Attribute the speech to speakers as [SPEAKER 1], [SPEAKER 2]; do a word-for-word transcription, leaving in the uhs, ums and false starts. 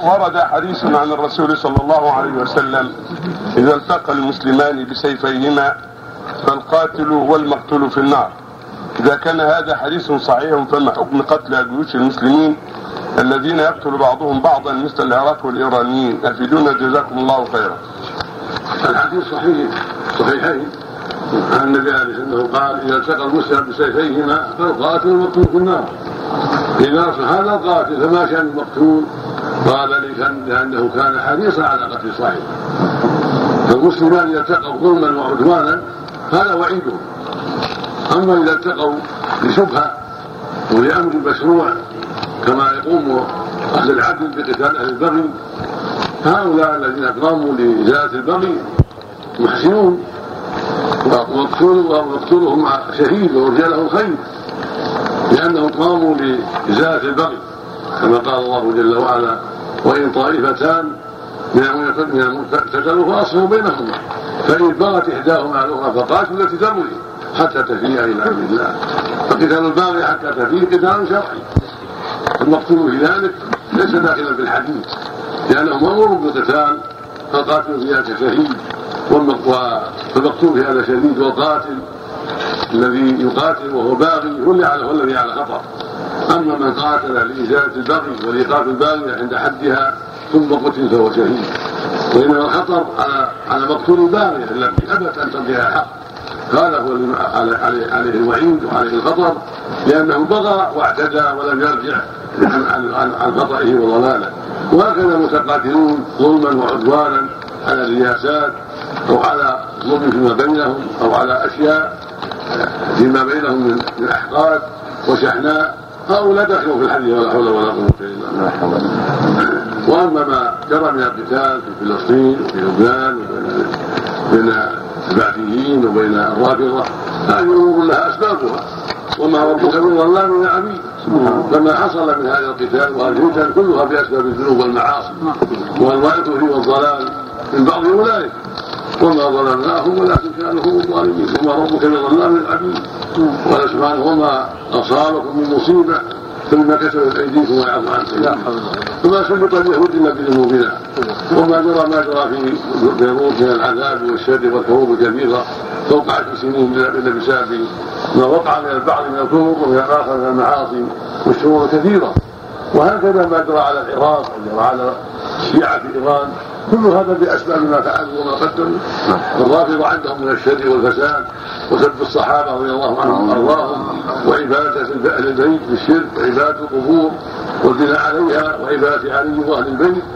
[SPEAKER 1] ورد حديث عن الرسول صلى الله عليه وسلم: إذا التقى المسلمان بسيفيهما فالقاتل والمقتول في النار. إذا كان هذا حديث صحيح فما حكم قتل جيوش المسلمين الذين يقتل بعضهم بعضا مثل العراق والإيرانيين؟ أفيدونا جزاكم الله خيرا.
[SPEAKER 2] الحديث صحيح صحيحين عن النبي عليه الصلاة والسلام قال: إذا التقى المسلم بسيفيهما فالقاتل والمقتول في النار. إذا هذا القاتل فما شأن المقتول؟ قال: لأنه كان حريصا على قتل صاحبه. فالمسلمان إذا التقوا ظلما وعدوانا هذا وعيدهم. أما إذا التقوا بشبهة ولأمر مشروع كما يقوم أهل العدل بقتال أهل البغي، هؤلاء الذين قاموا لإزالة البغي محسنون، ومقتولهم شهيد ورجاله خير، لأنهم قاموا لإزالة البغي كما قال الله جل وعلا: وإن طائفتان من المؤمنين اقتتلوا فأصلحوا بينهما فإن بغت إحداهما على الأخرى فقاتلوا التي تبغي حتى تفيء إلى أمر الله. فقتال الباغي حتى تفيء قتال شرعي. المقتول في ذلك ليس داخلا في الحديث، لأنه مأمور بالقتال، فالقاتل في هذا شهيد والمقتول في هذا شديد، والقاتل الذي يقاتل وهو باغي هو الذي على خطر. أما من قاتل لإزالة البغي ولإيقاف الباغي عند حدها ثم قتل فهو شهيد. وإنما الخطر على على مقتول الباغي الذي أبت أن تنتهي الحق، هذا هو عليه الوعيد وعليه الخطر، لأنه بغى واعتدى ولم يرجع عن عن خطئه وضلاله. وهكذا المتقاتلون ظلما وعدوانا على الرياسات أو على ظلم فيما بينهم أو على أشياء فيما بينهم من أحقاد وشحناء، هؤلاء دخلوا في الحديث ولا حول ولا قوة إلا بالله. وأما ما جرى من القتال في فلسطين وفي لبنان بين البعثيين وبين الرافضة، هذه أمور لها أسبابها، وما ربك بظلام للعبيد. فما حصل من هذا القتال والفتن كلها بأسباب الذنوب والمعاصي والوعث والضلال من بعض أولئك، وما ظلمناهم ولكن كانوا هم الظالمين. وما ربك بظلام للعبيد. قال سبحانه: وما أصابكم من مصيبة ثم كسبت أيديكم ويعفو عن كثير. فما سلط اليهود إلا بذنوبنا، وما جرى ما جرى في بيروت من العذاب والشر والحروب الكبيرة فوق عشر سنين إلا بسبب ما وقع من البعض من الكفر ومن الآخر من المعاصي والشرور الكثيرة. وهكذا ما جرى على العراق وجرى على الشيعة في إيران، كل هذا بأسباب ما فعلوا وما قدموا. الرافضة عندهم من الشر والفساد وسب الصحابة رضي الله عنهم وأرضاهم، وعبادة أهل البيت بالشرك، وعبادة القبور والبناء عليها، وعبادة علي وأهل البيت.